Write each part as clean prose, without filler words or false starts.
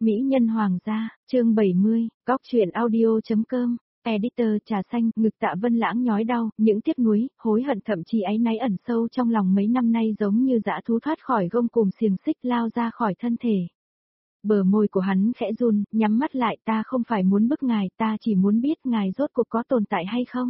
Mỹ nhân hoàng gia, chương 70, góc truyện audio.com, editor trà xanh, ngực Tạ Vân Lãng nhói đau, những tiếc nuối, hối hận thậm chí áy náy ẩn sâu trong lòng mấy năm nay giống như dã thú thoát khỏi gông cùm xiềng xích lao ra khỏi thân thể. Bờ môi của hắn khẽ run, nhắm mắt lại, ta không phải muốn bức ngài, ta chỉ muốn biết ngài rốt cuộc có tồn tại hay không.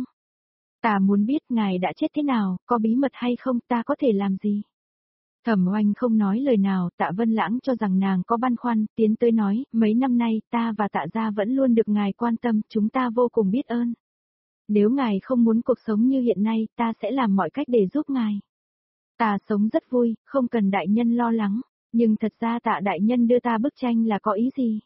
Ta muốn biết ngài đã chết thế nào, có bí mật hay không, ta có thể làm gì. Thẩm Oanh không nói lời nào, Tạ Vân Lãng cho rằng nàng có băn khoăn, tiến tới nói, mấy năm nay, ta và Tạ gia vẫn luôn được ngài quan tâm, chúng ta vô cùng biết ơn. Nếu ngài không muốn cuộc sống như hiện nay, ta sẽ làm mọi cách để giúp ngài. Ta sống rất vui, không cần đại nhân lo lắng, nhưng thật ra Tạ đại nhân đưa ta bức tranh là có ý gì?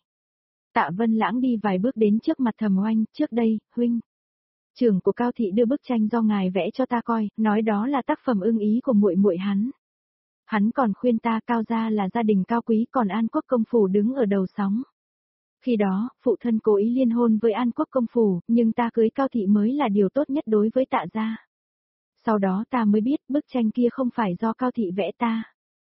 Tạ Vân Lãng đi vài bước đến trước mặt Thẩm Oanh, trước đây, huynh. Trưởng của Cao thị đưa bức tranh do ngài vẽ cho ta coi, nói đó là tác phẩm ưng ý của muội muội hắn. Hắn còn khuyên ta Cao gia là gia đình cao quý, còn An Quốc công phủ đứng ở đầu sóng. Khi đó, phụ thân cố ý liên hôn với An Quốc công phủ, nhưng ta cưới Cao thị mới là điều tốt nhất đối với Tạ gia. Sau đó ta mới biết bức tranh kia không phải do Cao thị vẽ ta.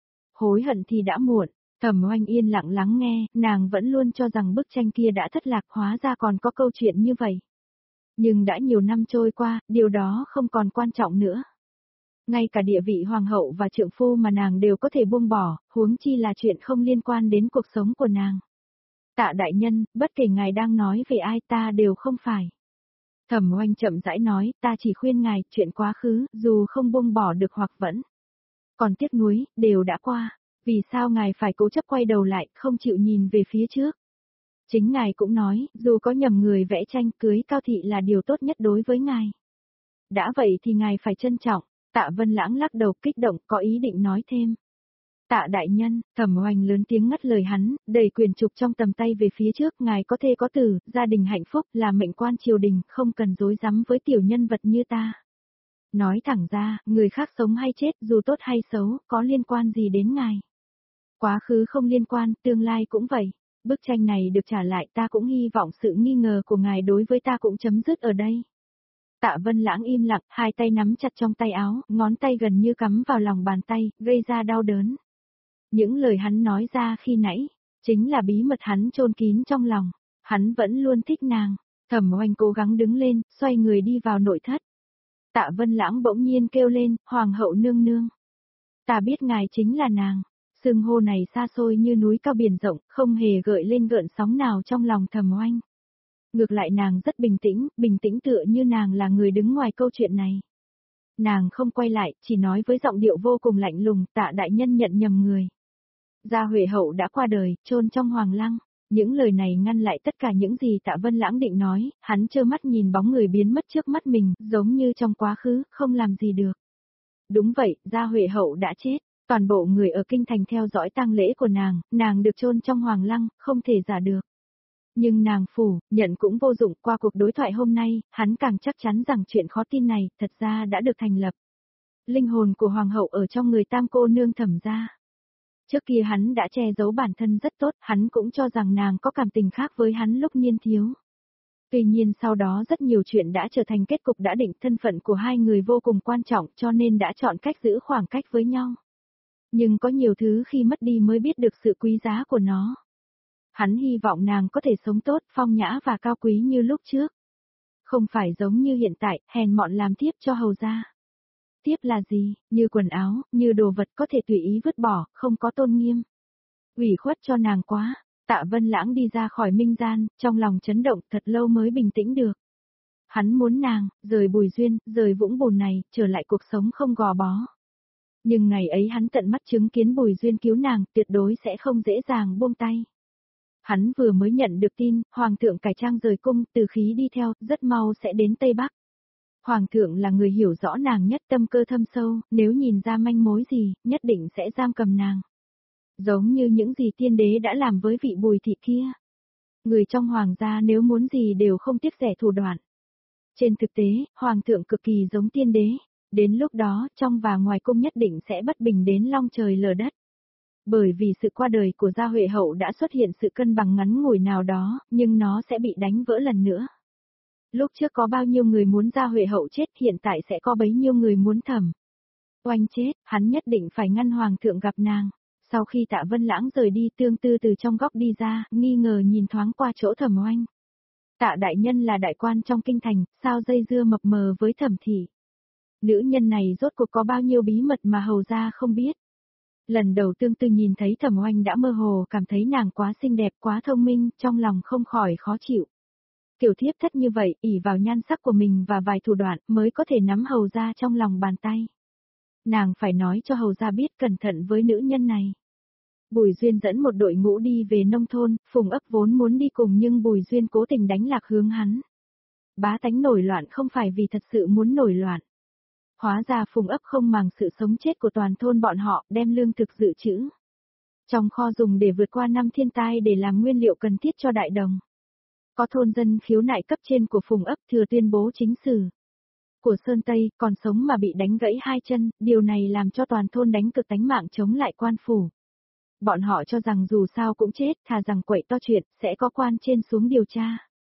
Hối hận thì đã muộn. Thẩm Oanh yên lặng lắng nghe, nàng vẫn luôn cho rằng bức tranh kia đã thất lạc, hóa ra còn có câu chuyện như vậy. Nhưng đã nhiều năm trôi qua, điều đó không còn quan trọng nữa. Ngay cả địa vị hoàng hậu và trượng phu mà nàng đều có thể buông bỏ, huống chi là chuyện không liên quan đến cuộc sống của nàng. Tạ đại nhân, bất kể ngài đang nói về ai, ta đều không phải. Thẩm Oanh chậm rãi nói, ta chỉ khuyên ngài, chuyện quá khứ, dù không buông bỏ được hoặc vẫn còn tiếc nuối, đều đã qua. Vì sao ngài phải cố chấp quay đầu lại, không chịu nhìn về phía trước? Chính ngài cũng nói, dù có nhầm người vẽ tranh, cưới Cao thị là điều tốt nhất đối với ngài. Đã vậy thì ngài phải trân trọng. Tạ Vân Lãng lắc đầu kích động, có ý định nói thêm. Tạ đại nhân, Thẩm Oanh lớn tiếng ngắt lời hắn, đẩy quyền trục trong tầm tay về phía trước, ngài có thê có tử, gia đình hạnh phúc, là mệnh quan triều đình, không cần dối rắm với tiểu nhân vật như ta. Nói thẳng ra, người khác sống hay chết, dù tốt hay xấu, có liên quan gì đến ngài. Quá khứ không liên quan, tương lai cũng vậy. Bức tranh này được trả lại, ta cũng hy vọng sự nghi ngờ của ngài đối với ta cũng chấm dứt ở đây. Tạ Vân Lãng im lặng, hai tay nắm chặt trong tay áo, ngón tay gần như cắm vào lòng bàn tay, gây ra đau đớn. Những lời hắn nói ra khi nãy, chính là bí mật hắn chôn kín trong lòng. Hắn vẫn luôn thích nàng. Thẩm Oanh cố gắng đứng lên, xoay người đi vào nội thất. Tạ Vân Lãng bỗng nhiên kêu lên, Hoàng hậu nương nương. Ta biết ngài chính là nàng. Xưng hô này xa xôi như núi cao biển rộng, không hề gợi lên gợn sóng nào trong lòng Thẩm Oanh. Ngược lại nàng rất bình tĩnh tựa như nàng là người đứng ngoài câu chuyện này. Nàng không quay lại, chỉ nói với giọng điệu vô cùng lạnh lùng, Tạ đại nhân nhận nhầm người. Gia Huệ hậu đã qua đời, chôn trong hoàng lăng. Những lời này ngăn lại tất cả những gì Tạ Vân Lãng định nói, hắn trơ mắt nhìn bóng người biến mất trước mắt mình, giống như trong quá khứ, không làm gì được. Đúng vậy, Gia Huệ hậu đã chết. Toàn bộ người ở kinh thành theo dõi tang lễ của nàng được chôn trong hoàng lăng, không thể giả được. Nhưng nàng phủ, nhận cũng vô dụng, qua cuộc đối thoại hôm nay, hắn càng chắc chắn rằng chuyện khó tin này, thật ra đã được thành lập. Linh hồn của hoàng hậu ở trong người tam cô nương Thẩm gia. Trước kia hắn đã che giấu bản thân rất tốt, hắn cũng cho rằng nàng có cảm tình khác với hắn lúc niên thiếu. Tuy nhiên sau đó rất nhiều chuyện đã trở thành kết cục đã định, thân phận của hai người vô cùng quan trọng cho nên đã chọn cách giữ khoảng cách với nhau. Nhưng có nhiều thứ khi mất đi mới biết được sự quý giá của nó. Hắn hy vọng nàng có thể sống tốt, phong nhã và cao quý như lúc trước. Không phải giống như hiện tại, hèn mọn làm thiếp cho hầu gia. Thiếp là gì, như quần áo, như đồ vật có thể tùy ý vứt bỏ, không có tôn nghiêm. Ủy khuất cho nàng quá. Tạ Vân Lãng đi ra khỏi minh gian, trong lòng chấn động thật lâu mới bình tĩnh được. Hắn muốn nàng, rời Bùi Duyên, rời vũng bùn này, trở lại cuộc sống không gò bó. Nhưng ngày ấy hắn tận mắt chứng kiến Bùi Duyên cứu nàng, tuyệt đối sẽ không dễ dàng buông tay. Hắn vừa mới nhận được tin, Hoàng thượng cải trang rời cung, từ khí đi theo, rất mau sẽ đến Tây Bắc. Hoàng thượng là người hiểu rõ nàng nhất, tâm cơ thâm sâu, nếu nhìn ra manh mối gì, nhất định sẽ giam cầm nàng. Giống như những gì tiên đế đã làm với vị Bùi thị kia. Người trong hoàng gia nếu muốn gì đều không tiếc rẻ thủ đoạn. Trên thực tế, Hoàng thượng cực kỳ giống tiên đế. Đến lúc đó, trong và ngoài cung nhất định sẽ bất bình đến long trời lở đất. Bởi vì sự qua đời của Gia Huệ hậu đã xuất hiện sự cân bằng ngắn ngủi nào đó, nhưng nó sẽ bị đánh vỡ lần nữa. Lúc trước có bao nhiêu người muốn Gia Huệ hậu chết, hiện tại sẽ có bấy nhiêu người muốn Thẩm Oanh chết, hắn nhất định phải ngăn Hoàng thượng gặp nàng. Sau khi Tạ Vân Lãng rời đi, Tương Tư từ trong góc đi ra, nghi ngờ nhìn thoáng qua chỗ Thẩm Oanh. Tạ đại nhân là đại quan trong kinh thành, sao dây dưa mập mờ với Thẩm thị? Nữ nhân này rốt cuộc có bao nhiêu bí mật mà hầu gia không biết? Lần đầu Tương Tư nhìn thấy Thẩm Oanh đã mơ hồ cảm thấy nàng quá xinh đẹp, quá thông minh, trong lòng không khỏi khó chịu. Kiểu thiếp thất như vậy, ỷ vào nhan sắc của mình và vài thủ đoạn mới có thể nắm hầu gia trong lòng bàn tay. Nàng phải nói cho hầu gia biết cẩn thận với nữ nhân này. Bùi Duyên dẫn một đội ngũ đi về nông thôn, Phùng Ấp vốn muốn đi cùng nhưng Bùi Duyên cố tình đánh lạc hướng hắn. Bá tánh nổi loạn không phải vì thật sự muốn nổi loạn. Hóa ra Phùng Ấp không màng sự sống chết của toàn thôn bọn họ, đem lương thực dự trữ trong kho dùng để vượt qua năm thiên tai để làm nguyên liệu cần thiết cho đại đồng. Có thôn dân khiếu nại cấp trên của Phùng Ấp thừa tuyên bố chính sử của Sơn Tây, còn sống mà bị đánh gãy hai chân, điều này làm cho toàn thôn đánh cực tánh mạng chống lại quan phủ. Bọn họ cho rằng dù sao cũng chết, thà rằng quậy to chuyện, sẽ có quan trên xuống điều tra.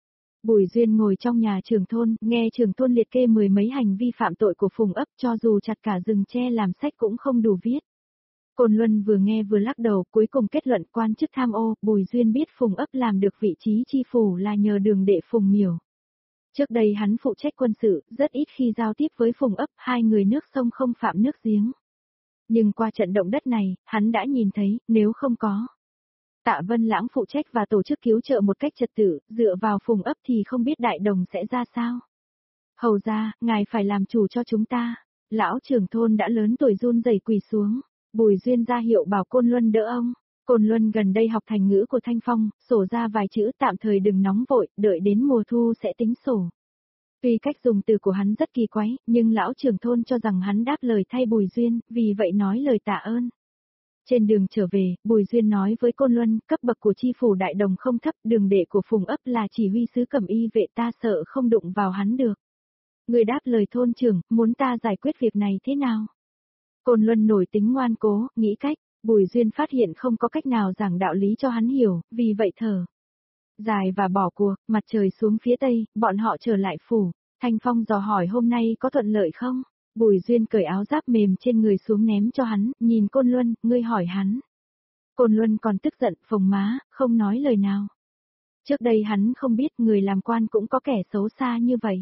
Bùi Duyên ngồi trong nhà trưởng thôn, nghe trưởng thôn liệt kê mười mấy hành vi phạm tội của Phùng Ấp, cho dù chặt cả rừng tre làm sách cũng không đủ viết. Côn Luân vừa nghe vừa lắc đầu, cuối cùng kết luận quan chức tham ô. Bùi Duyên biết Phùng Ấp làm được vị trí chi phủ là nhờ đường đệ Phùng Miểu. Trước đây hắn phụ trách quân sự, rất ít khi giao tiếp với Phùng Ấp, hai người nước sông không phạm nước giếng. Nhưng qua trận động đất này, hắn đã nhìn thấy, nếu không có Tạ Vân Lãng phụ trách và tổ chức cứu trợ một cách trật tự, dựa vào Phùng Ấp thì không biết đại đồng sẽ ra sao. Hầu ra, ngài phải làm chủ cho chúng ta. Lão trưởng thôn đã lớn tuổi run rẩy quỳ xuống. Bùi Duyên ra hiệu bảo Côn Luân đỡ ông. Côn Luân gần đây học thành ngữ của Thanh Phong, sổ ra vài chữ, tạm thời đừng nóng vội, đợi đến mùa thu sẽ tính sổ. Tuy cách dùng từ của hắn rất kỳ quái, nhưng lão trưởng thôn cho rằng hắn đáp lời thay Bùi Duyên, vì vậy nói lời tạ ơn. Trên đường trở về, Bùi Duyên nói với Côn Luân, cấp bậc của chi phủ đại đồng không thấp, đường đệ của Phùng Ấp là chỉ huy sứ cẩm y vệ, ta sợ không đụng vào hắn được. Người đáp lời thôn trưởng, muốn ta giải quyết việc này thế nào? Côn Luân nổi tính ngoan cố, nghĩ cách. Bùi Duyên phát hiện không có cách nào giảng đạo lý cho hắn hiểu, vì vậy thở dài và bỏ cuộc. Mặt trời xuống phía tây, bọn họ trở lại phủ. Thanh Phong dò hỏi hôm nay có thuận lợi không? Bùi Duyên cởi áo giáp mềm trên người xuống ném cho hắn, nhìn Côn Luân, ngươi hỏi hắn. Côn Luân còn tức giận, phồng má, không nói lời nào. Trước đây hắn không biết người làm quan cũng có kẻ xấu xa như vậy.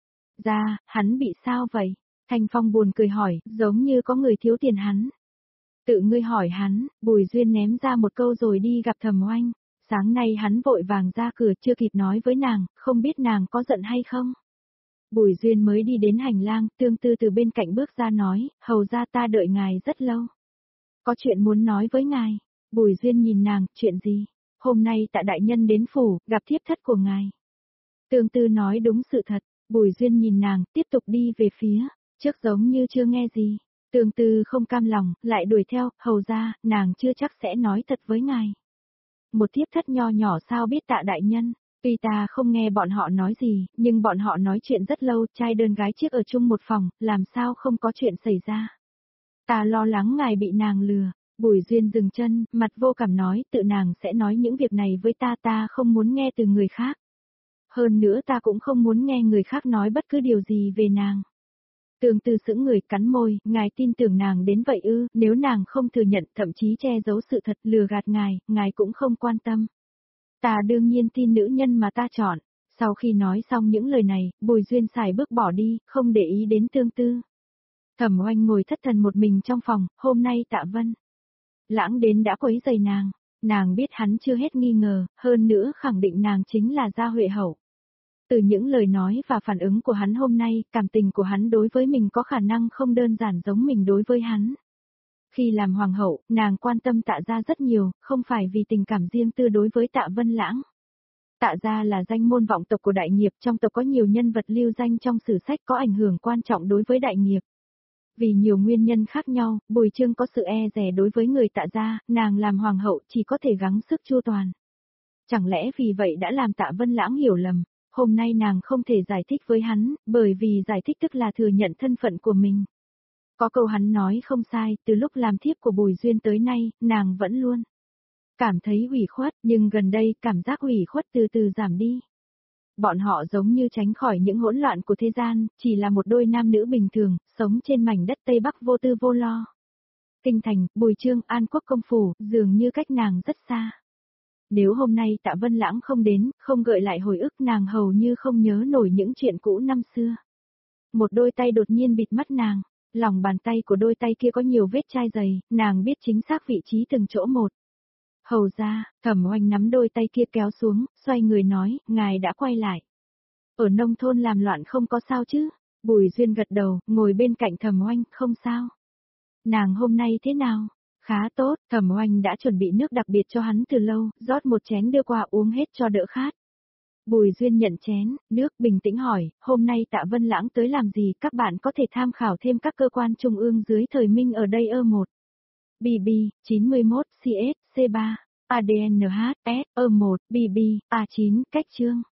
Ra, hắn bị sao vậy? Thanh Phong buồn cười hỏi, giống như có người thiếu tiền hắn. Tự ngươi hỏi hắn. Bùi Duyên ném ra một câu rồi đi gặp Thẩm Oanh. Sáng nay hắn vội vàng ra cửa, chưa kịp nói với nàng, không biết nàng có giận hay không. Bùi Duyên mới đi đến hành lang, Tương Tư từ bên cạnh bước ra nói, hầu ra ta đợi ngài rất lâu. Có chuyện muốn nói với ngài. Bùi Duyên nhìn nàng, chuyện gì? Hôm nay Tạ đại nhân đến phủ, gặp thiếp thất của ngài. Tương Tư nói đúng sự thật. Bùi Duyên nhìn nàng, tiếp tục đi về phía trước giống như chưa nghe gì. Tương Tư không cam lòng, lại đuổi theo, hầu ra, nàng chưa chắc sẽ nói thật với ngài. Một thiếp thất nho nhỏ sao biết Tạ đại nhân? Tuy ta không nghe bọn họ nói gì, nhưng bọn họ nói chuyện rất lâu, trai đơn gái chiếc ở chung một phòng, làm sao không có chuyện xảy ra. Ta lo lắng ngài bị nàng lừa. Bùi Duyên dừng chân, mặt vô cảm nói, tự nàng sẽ nói những việc này với ta, ta không muốn nghe từ người khác. Hơn nữa ta cũng không muốn nghe người khác nói bất cứ điều gì về nàng. Tương Tư sững người cắn môi, ngài tin tưởng nàng đến vậy ư? Nếu nàng không thừa nhận, thậm chí che giấu sự thật, lừa gạt ngài cũng không quan tâm. Ta đương nhiên tin nữ nhân mà ta chọn. Sau khi nói xong những lời này, Bùi Duyên xài bước bỏ đi, không để ý đến Tương Tư. Thẩm Oanh ngồi thất thần một mình trong phòng, hôm nay Tạ Vân Lãng đến đã quấy rầy nàng. Nàng biết hắn chưa hết nghi ngờ, hơn nữa khẳng định nàng chính là Gia Huệ Hậu. Từ những lời nói và phản ứng của hắn hôm nay, cảm tình của hắn đối với mình có khả năng không đơn giản giống mình đối với hắn. Khi làm hoàng hậu, nàng quan tâm Tạ gia rất nhiều, không phải vì tình cảm riêng tư đối với Tạ Vân Lãng. Tạ gia là danh môn vọng tộc của đại nghiệp, trong tộc có nhiều nhân vật lưu danh trong sử sách có ảnh hưởng quan trọng đối với đại nghiệp. Vì nhiều nguyên nhân khác nhau, Bùi Trương có sự e dè đối với người Tạ gia, nàng làm hoàng hậu chỉ có thể gắng sức chu toàn. Chẳng lẽ vì vậy đã làm Tạ Vân Lãng hiểu lầm? Hôm nay nàng không thể giải thích với hắn, bởi vì giải thích tức là thừa nhận thân phận của mình. Có câu hắn nói không sai, từ lúc làm thiếp của Bùi Duyên tới nay, nàng vẫn luôn cảm thấy ủy khuất, nhưng gần đây cảm giác ủy khuất từ từ giảm đi. Bọn họ giống như tránh khỏi những hỗn loạn của thế gian, chỉ là một đôi nam nữ bình thường, sống trên mảnh đất Tây Bắc vô tư vô lo. Kinh thành, Bùi Trương, An Quốc công phủ, dường như cách nàng rất xa. Nếu hôm nay Tạ Vân Lãng không đến, không gợi lại hồi ức nàng hầu như không nhớ nổi những chuyện cũ năm xưa. Một đôi tay đột nhiên bịt mắt nàng, lòng bàn tay của đôi tay kia có nhiều vết chai dày, nàng biết chính xác vị trí từng chỗ một. Hầu ra, Thẩm Oanh nắm đôi tay kia kéo xuống, xoay người nói, ngài đã quay lại. Ở nông thôn làm loạn không có sao chứ? Bùi Duyên gật đầu, ngồi bên cạnh Thẩm Oanh, không sao. Nàng hôm nay thế nào? Khá tốt, Thẩm Oanh đã chuẩn bị nước đặc biệt cho hắn từ lâu, rót một chén đưa qua uống hết cho đỡ khát. Bùi Duyên nhận chén, nước bình tĩnh hỏi, hôm nay Tạ Vân Lãng tới làm gì, các bạn có thể tham khảo thêm các cơ quan trung ương dưới thời Minh ở đây ơ 1. BB, 91, CS, C3, ADNH, S, E1, BB, A9, cách chương.